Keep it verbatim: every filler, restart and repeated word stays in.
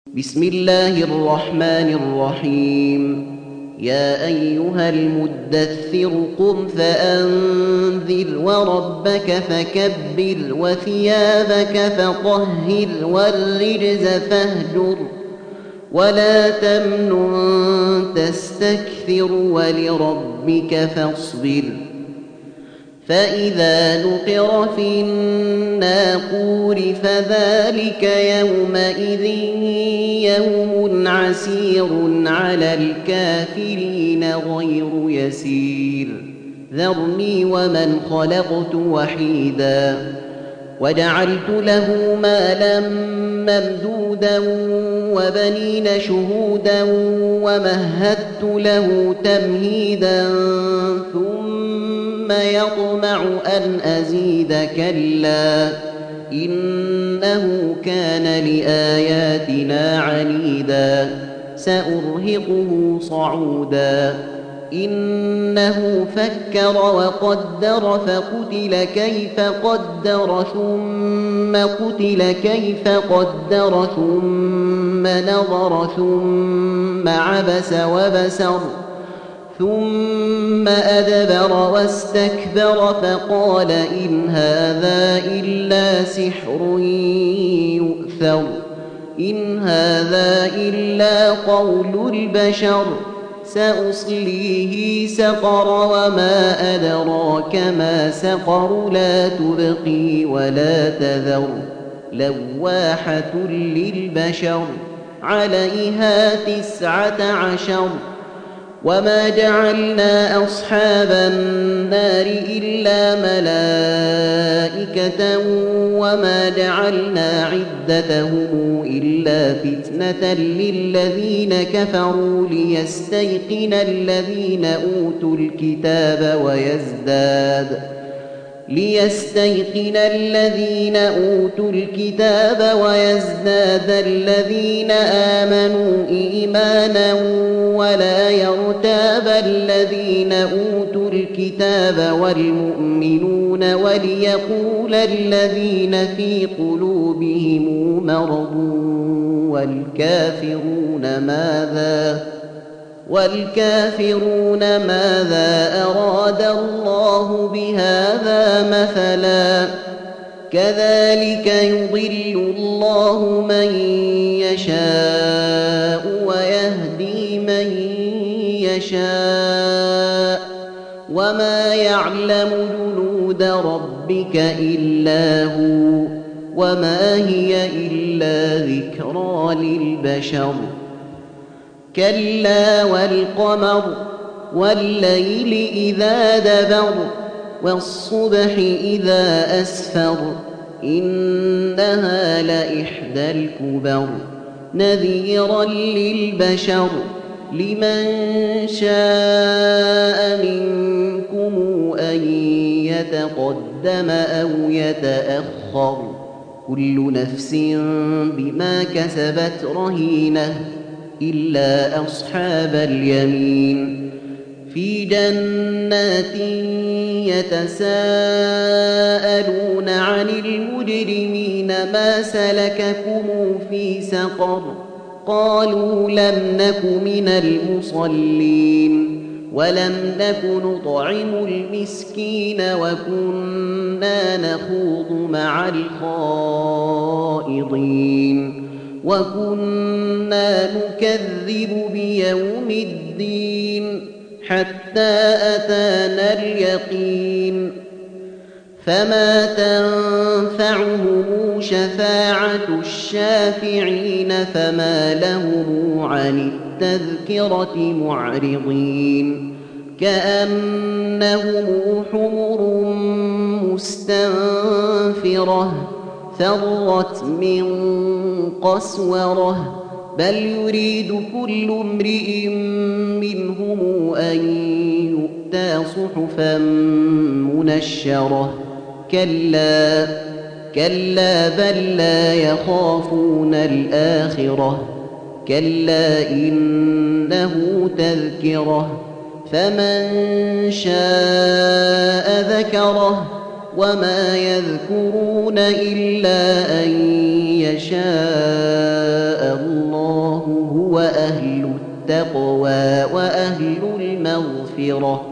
بسم الله الرحمن الرحيم. يا أيها المدثر قم فأنذر وربك فكبر وثيابك فطهر والرجز فاهجر ولا تمنن تستكثر ولربك فاصبر. فإذا نقر في الناقور فذلك يومئذ يوم عسير على الكافرين غير يسير. ذرني ومن خلقت وحيدا وجعلت له مالا ممدودا وبنين شهودا ومهدت له تمهيدا ثم يطمع أن أزيد كلا إنه كان لآياتنا عنيدا سأرهقه صعودا. إنه فكر وقدر فقتل كيف قدر ثم قتل كيف قدر ثم نظر ثم عبس وبسر ثم أدبر واستكبر فقال إن هذا إلا سحر يؤثر إن هذا إلا قول البشر سأصليه سقر وما أدراك ما سقر لا تبقي ولا تذر لواحة للبشر عليها تسعة عشر. وما جعلنا أصحاب النار إلا ملائكة وما جعلنا عدتهم إلا فتنة للذين كفروا ليستيقن الذين أوتوا الكتاب ويزداد ليستيقن الذين أوتوا الكتاب ويزداد الذين آمنوا إيمانا ولا يرتاب الذين أوتوا الكتاب والمؤمنون وليقول الذين في قلوبهم مرض والكافرون ماذا والكافرون ماذا أراد الله بهذا مثلا كذلك يضل الله من يشاء ويهدي من يشاء وما يعلم جنود ربك إلا هو وما هي إلا ذكرى للبشر. كلا والقمر والليل إذا دبر والصبح إذا أسفر إنها لإحدى الكبر نذيرا للبشر لمن شاء منكم أن يتقدم أو يتأخر كل نفس بما كسبت رهينة إلا أصحاب اليمين في جنات يتساءلون عن المجرمين ما سلككم في سقر قالوا لم نك من المصلين ولم نك نطعم المسكين وكنا نخوض مع الخائضين وكنا نكذب بيوم الدين حتى أتانا اليقين فما تنفعهم شفاعة الشافعين فما لهم عن التذكرة معرضين كأنهم حمر مستنفرة فرت من قسورة بل يريد كل امرئ منهم أن يؤتى صحفا منشرة كلا كلا بل لا يخافون الآخرة كلا إنه تذكرة فمن شاء ذكره وما يذكرون إلا أن يشاء الله هو أهل التقوى وأهل المغفرة